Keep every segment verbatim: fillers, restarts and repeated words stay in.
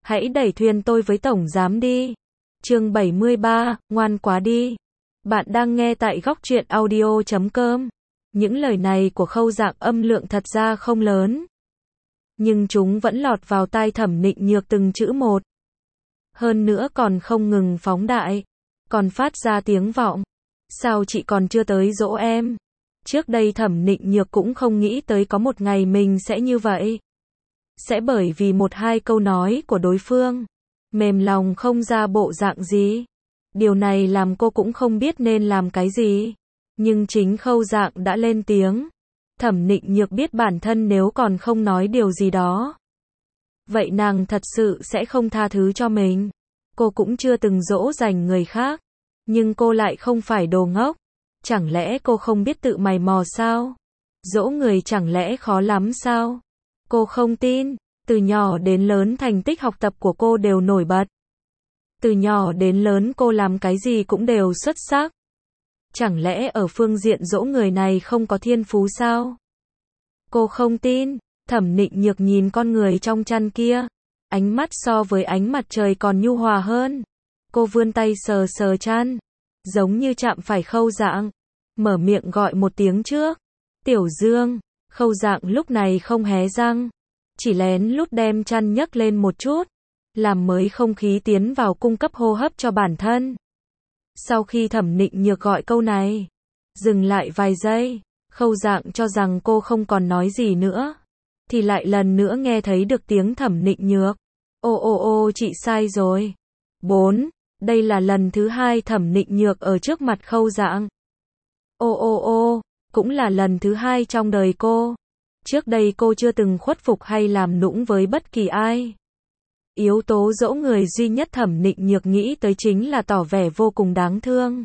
Hãy đẩy thuyền tôi với tổng giám đi. Chương bảy mươi ba, ngoan quá đi. Bạn đang nghe tại góc truyện audio chấm com. Những lời này của Khâu Dạng âm lượng thật ra không lớn, nhưng chúng vẫn lọt vào tai Thẩm Nịnh Nhược từng chữ một. Hơn nữa còn không ngừng phóng đại, còn phát ra tiếng vọng. Sao chị còn chưa tới dỗ em? Trước đây Thẩm Nịnh Nhược cũng không nghĩ tới có một ngày mình sẽ như vậy. Sẽ bởi vì một hai câu nói của đối phương, mềm lòng không ra bộ dạng gì. Điều này làm cô cũng không biết nên làm cái gì. Nhưng chính Khâu Dạng đã lên tiếng. Thẩm Nịnh Nhược biết bản thân nếu còn không nói điều gì đó, vậy nàng thật sự sẽ không tha thứ cho mình. Cô cũng chưa từng dỗ dành người khác, nhưng cô lại không phải đồ ngốc. Chẳng lẽ cô không biết tự mày mò sao? Dỗ người chẳng lẽ khó lắm sao? Cô không tin. Từ nhỏ đến lớn thành tích học tập của cô đều nổi bật. Từ nhỏ đến lớn cô làm cái gì cũng đều xuất sắc. Chẳng lẽ ở phương diện dỗ người này không có thiên phú sao? Cô không tin. Thẩm Nịnh Nhược nhìn con người trong chăn kia, ánh mắt so với ánh mặt trời còn nhu hòa hơn. Cô vươn tay sờ sờ chăn, giống như chạm phải Khâu Dạng, mở miệng gọi một tiếng trước. Tiểu Dương. Khâu Dạng lúc này không hé răng, chỉ lén lút đem chăn nhấc lên một chút, làm mới không khí tiến vào cung cấp hô hấp cho bản thân. Sau khi Thẩm Nịnh Nhược gọi câu này, dừng lại vài giây, Khâu Dạng cho rằng cô không còn nói gì nữa, thì lại lần nữa nghe thấy được tiếng Thẩm Nịnh Nhược. Ô ô ô, chị sai rồi. Bốn. Đây là lần thứ hai Thẩm Nịnh Nhược ở trước mặt Khâu Dạng. Ô ô ô, cũng là lần thứ hai trong đời cô. Trước đây cô chưa từng khuất phục hay làm nũng với bất kỳ ai. Yếu tố dỗ người duy nhất Thẩm Nịnh Nhược nghĩ tới chính là tỏ vẻ vô cùng đáng thương,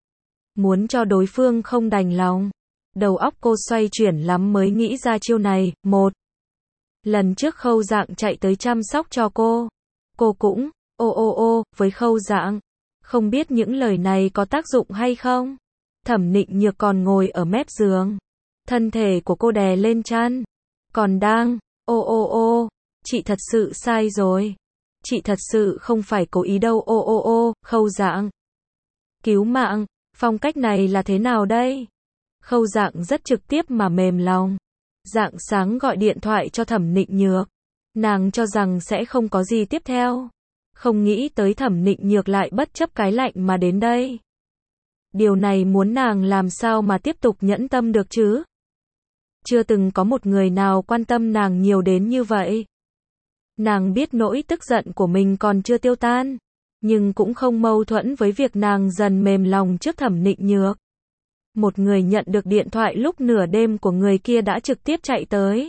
muốn cho đối phương không đành lòng. Đầu óc cô xoay chuyển lắm mới nghĩ ra chiêu này. Một lần trước Khâu Dạng chạy tới chăm sóc cho cô, cô cũng ô ô ô với Khâu Dạng. Không biết những lời này có tác dụng hay không. Thẩm Nịnh Nhược còn ngồi ở mép giường, thân thể của cô đè lên chăn, còn đang ô ô ô. Chị thật sự sai rồi. Chị thật sự không phải cố ý đâu. Ô ô ô. Khâu Dạng. Cứu mạng. Phong cách này là thế nào đây? Khâu Dạng rất trực tiếp mà mềm lòng. Rạng sáng gọi điện thoại cho Thẩm Nịnh Nhược, nàng cho rằng sẽ không có gì tiếp theo, không nghĩ tới Thẩm Nịnh Nhược lại bất chấp cái lạnh mà đến đây. Điều này muốn nàng làm sao mà tiếp tục nhẫn tâm được chứ? Chưa từng có một người nào quan tâm nàng nhiều đến như vậy. Nàng biết nỗi tức giận của mình còn chưa tiêu tan, nhưng cũng không mâu thuẫn với việc nàng dần mềm lòng trước Thẩm Nịnh Nhược. Một người nhận được điện thoại lúc nửa đêm của người kia đã trực tiếp chạy tới.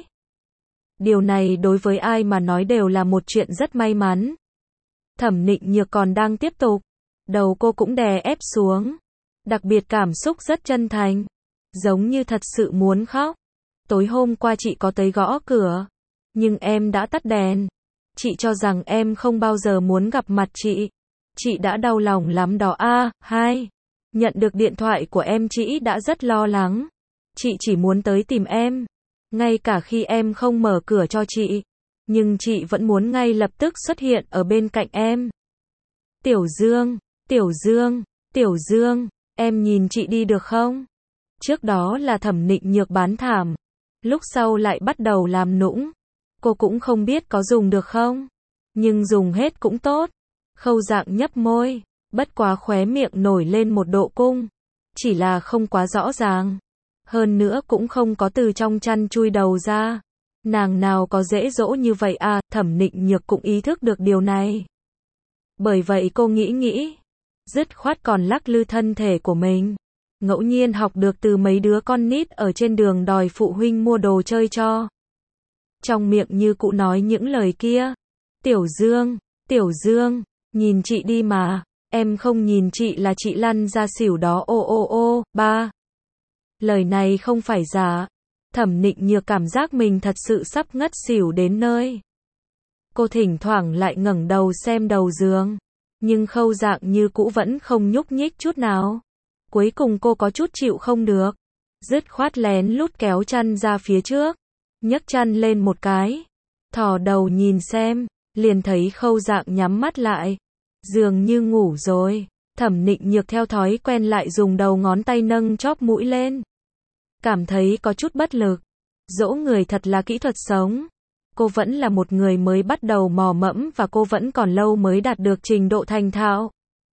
Điều này đối với ai mà nói đều là một chuyện rất may mắn. Thẩm Nịnh Nhược còn đang tiếp tục, đầu cô cũng đè ép xuống, đặc biệt cảm xúc rất chân thành, giống như thật sự muốn khóc. Tối hôm qua chị có tới gõ cửa, nhưng em đã tắt đèn. Chị cho rằng em không bao giờ muốn gặp mặt chị. Chị đã đau lòng lắm đó a. Hai. Nhận được điện thoại của em chị đã rất lo lắng. Chị chỉ muốn tới tìm em, ngay cả khi em không mở cửa cho chị, nhưng chị vẫn muốn ngay lập tức xuất hiện ở bên cạnh em. Tiểu Dương, Tiểu Dương, Tiểu Dương, em nhìn chị đi được không? Trước đó là Thẩm Nịnh Nhược bán thảm, lúc sau lại bắt đầu làm nũng. Cô cũng không biết có dùng được không, nhưng dùng hết cũng tốt. Khâu Dạng nhấp môi, bất quá khóe miệng nổi lên một độ cung, chỉ là không quá rõ ràng. Hơn nữa cũng không có từ trong chăn chui đầu ra. Nàng nào có dễ dỗ như vậy à? Thẩm Nịnh Nhược cũng ý thức được điều này. Bởi vậy cô nghĩ nghĩ, dứt khoát còn lắc lư thân thể của mình. Ngẫu nhiên học được từ mấy đứa con nít ở trên đường đòi phụ huynh mua đồ chơi cho. Trong miệng như cụ nói những lời kia. Tiểu Dương, Tiểu Dương, nhìn chị đi mà. Em không nhìn chị là chị lăn ra xỉu đó. Ô ô ô. Ba. Lời này không phải giả. Thẩm Nịnh Nhược cảm giác mình thật sự sắp ngất xỉu đến nơi. Cô thỉnh thoảng lại ngẩng đầu xem đầu giường, nhưng Khâu Dạng như cũ vẫn không nhúc nhích chút nào. Cuối cùng cô có chút chịu không được, dứt khoát lén lút kéo chăn ra phía trước, nhấc chăn lên một cái, thò đầu nhìn xem, liền thấy Khâu Dạng nhắm mắt lại, dường như ngủ rồi. Thẩm Nịnh Nhược theo thói quen lại dùng đầu ngón tay nâng chóp mũi lên. Cảm thấy có chút bất lực. Dỗ người thật là kỹ thuật sống. Cô vẫn là một người mới bắt đầu mò mẫm và cô vẫn còn lâu mới đạt được trình độ thành thạo.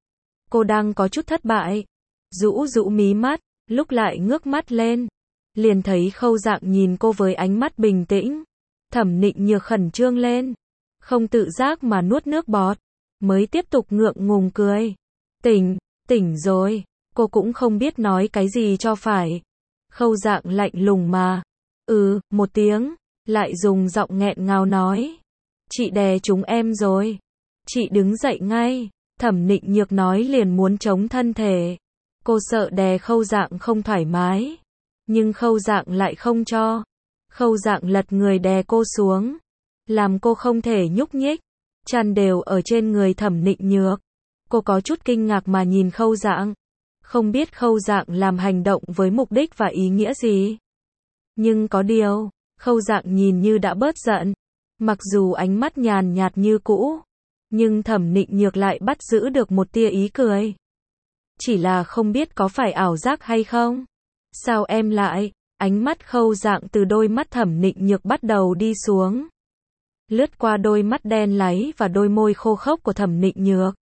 Cô đang có chút thất bại. Rũ rũ mí mắt, lúc lại ngước mắt lên. Liền thấy Khâu Dạng nhìn cô với ánh mắt bình tĩnh. Thẩm Nịnh Nhược khẩn trương lên. Không tự giác mà nuốt nước bọt. Mới tiếp tục ngượng ngùng cười. Tỉnh, tỉnh rồi. Cô cũng không biết nói cái gì cho phải. Khâu Dạng lạnh lùng mà. Ừ, một tiếng. Lại dùng giọng nghẹn ngào nói. Chị đè chúng em rồi. Chị đứng dậy ngay. Thẩm Nịnh Nhược nói liền muốn chống thân thể. Cô sợ đè Khâu Dạng không thoải mái. Nhưng Khâu Dạng lại không cho. Khâu Dạng lật người đè cô xuống. Làm cô không thể nhúc nhích. Chăn đều ở trên người Thẩm Nịnh Nhược. Cô có chút kinh ngạc mà nhìn Khâu Dạng. Không biết Khâu Dạng làm hành động với mục đích và ý nghĩa gì. Nhưng có điều, Khâu Dạng nhìn như đã bớt giận. Mặc dù ánh mắt nhàn nhạt như cũ. Nhưng Thẩm Nịnh Nhược lại bắt giữ được một tia ý cười. Chỉ là không biết có phải ảo giác hay không. Sao em lại? Ánh mắt Khâu Dạng từ đôi mắt Thẩm Nịnh Nhược bắt đầu đi xuống. Lướt qua đôi mắt đen láy và đôi môi khô khốc của Thẩm Nịnh Nhược.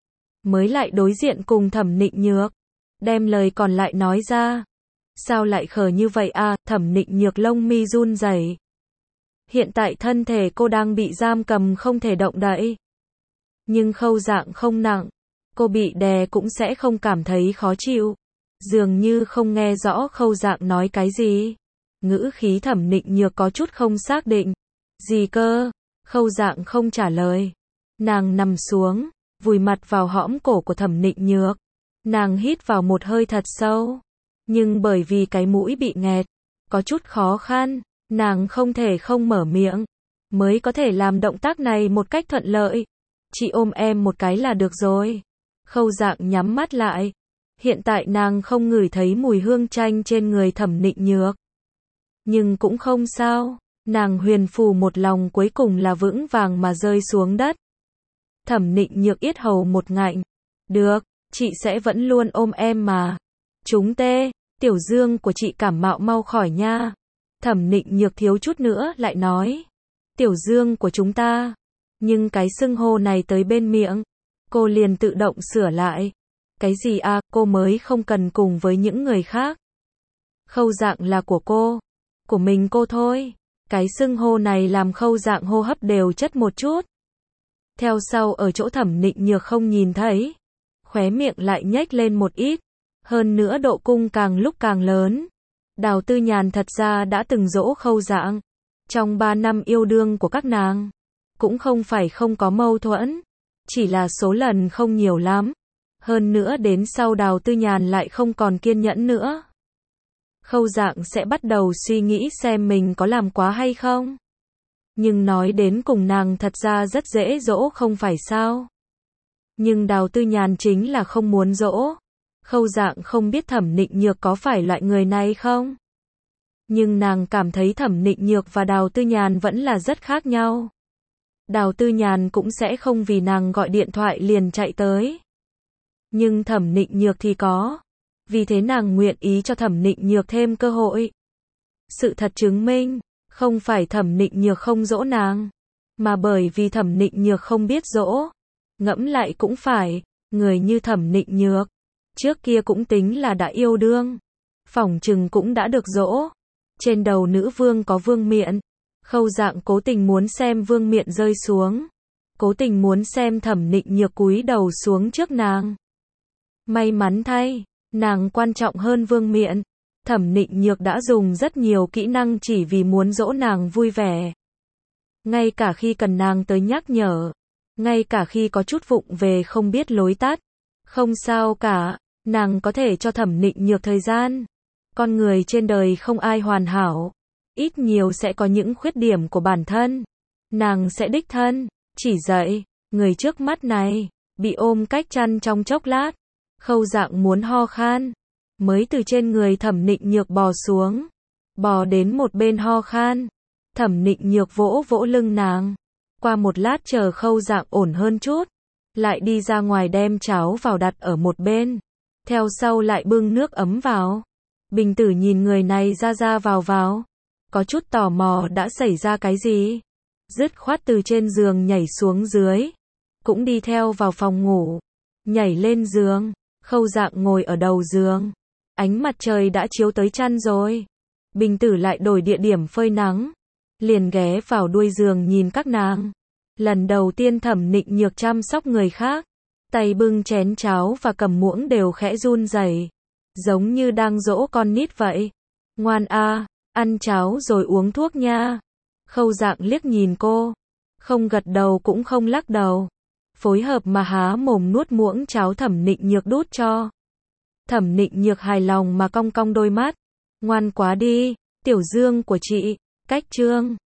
Mới lại đối diện cùng Thẩm Nịnh Nhược. Đem lời còn lại nói ra. Sao lại khờ như vậy à? Thẩm Nịnh Nhược lông mi run rẩy. Hiện tại thân thể cô đang bị giam cầm không thể động đậy. Nhưng Khâu Dạng không nặng. Cô bị đè cũng sẽ không cảm thấy khó chịu. Dường như không nghe rõ Khâu Dạng nói cái gì. Ngữ khí Thẩm Nịnh Nhược có chút không xác định. Gì cơ? Khâu Dạng không trả lời. Nàng nằm xuống, vùi mặt vào hõm cổ của Thẩm Nịnh Nhược. Nàng hít vào một hơi thật sâu. Nhưng bởi vì cái mũi bị nghẹt, có chút khó khăn, nàng không thể không mở miệng. Mới có thể làm động tác này một cách thuận lợi. Chị ôm em một cái là được rồi. Khâu Dạng nhắm mắt lại. Hiện tại nàng không ngửi thấy mùi hương chanh trên người Thẩm Nịnh Nhược. Nhưng cũng không sao. Nàng huyền phù một lòng cuối cùng là vững vàng mà rơi xuống đất. Thẩm Nịnh Nhược yết hầu một ngạnh. Được, chị sẽ vẫn luôn ôm em mà. Chúng tê, tiểu dương của chị cảm mạo mau khỏi nha. Thẩm Nịnh Nhược thiếu chút nữa lại nói. Tiểu dương của chúng ta. Nhưng cái xưng hô này tới bên miệng. Cô liền tự động sửa lại. Cái gì à, cô mới không cần cùng với những người khác. Khâu Dạng là của cô. Của mình cô thôi. Cái xưng hô này làm Khâu Dạng hô hấp đều chất một chút. Theo sau ở chỗ Thẩm Nịnh Nhược không nhìn thấy. Khóe miệng lại nhếch lên một ít. Hơn nữa độ cung càng lúc càng lớn. Đào Tư Nhàn thật ra đã từng dỗ Khâu Dạng. Trong ba năm yêu đương của các nàng. Cũng không phải không có mâu thuẫn. Chỉ là số lần không nhiều lắm. Hơn nữa đến sau Đào Tư Nhàn lại không còn kiên nhẫn nữa. Khâu Dạng sẽ bắt đầu suy nghĩ xem mình có làm quá hay không. Nhưng nói đến cùng nàng thật ra rất dễ dỗ không phải sao. Nhưng Đào Tư Nhàn chính là không muốn dỗ. Khâu Dạng không biết Thẩm Nịnh Nhược có phải loại người này không. Nhưng nàng cảm thấy Thẩm Nịnh Nhược và Đào Tư Nhàn vẫn là rất khác nhau. Đào Tư Nhàn cũng sẽ không vì nàng gọi điện thoại liền chạy tới. Nhưng Thẩm Nịnh Nhược thì có. Vì thế nàng nguyện ý cho Thẩm Nịnh Nhược thêm cơ hội. Sự thật chứng minh, không phải Thẩm Nịnh Nhược không dỗ nàng, mà bởi vì Thẩm Nịnh Nhược không biết dỗ. Ngẫm lại cũng phải, người như Thẩm Nịnh Nhược, trước kia cũng tính là đã yêu đương. Phỏng chừng cũng đã được dỗ. Trên đầu nữ vương có vương miện. Khâu Dạng cố tình muốn xem vương miện rơi xuống. Cố tình muốn xem Thẩm Nịnh Nhược cúi đầu xuống trước nàng. May mắn thay, nàng quan trọng hơn vương miện. Thẩm Nịnh Nhược đã dùng rất nhiều kỹ năng chỉ vì muốn dỗ nàng vui vẻ. Ngay cả khi cần nàng tới nhắc nhở. Ngay cả khi có chút vụng về không biết lối tắt. Không sao cả, nàng có thể cho Thẩm Nịnh Nhược thời gian. Con người trên đời không ai hoàn hảo. Ít nhiều sẽ có những khuyết điểm của bản thân. Nàng sẽ đích thân chỉ dạy. Người trước mắt này bị ôm cách chăn trong chốc lát. Khâu Dạng muốn ho khan. Mới từ trên người Thẩm Nịnh Nhược bò xuống. Bò đến một bên ho khan. Thẩm Nịnh Nhược vỗ vỗ lưng nàng. Qua một lát chờ Khâu Dạng ổn hơn chút, lại đi ra ngoài đem cháo vào đặt ở một bên, theo sau lại bưng nước ấm vào. Bình Tử nhìn người này ra ra vào vào, có chút tò mò đã xảy ra cái gì, dứt khoát từ trên giường nhảy xuống dưới, cũng đi theo vào phòng ngủ, nhảy lên giường. Khâu Dạng ngồi ở đầu giường, ánh mặt trời đã chiếu tới chăn rồi. Bình Tử lại đổi địa điểm phơi nắng, liền ghé vào đuôi giường nhìn các nàng. Lần đầu tiên Thẩm Nịnh Nhược chăm sóc người khác, tay bưng chén cháo và cầm muỗng đều khẽ run rẩy, giống như đang dỗ con nít vậy. Ngoan a, ăn cháo rồi uống thuốc nha. Khâu Dạng liếc nhìn cô, không gật đầu cũng không lắc đầu, phối hợp mà há mồm nuốt muỗng cháo Thẩm Nịnh Nhược đút cho. Thẩm Nịnh Nhược hài lòng mà cong cong đôi mắt. Ngoan quá đi, tiểu dương của chị. Cách chương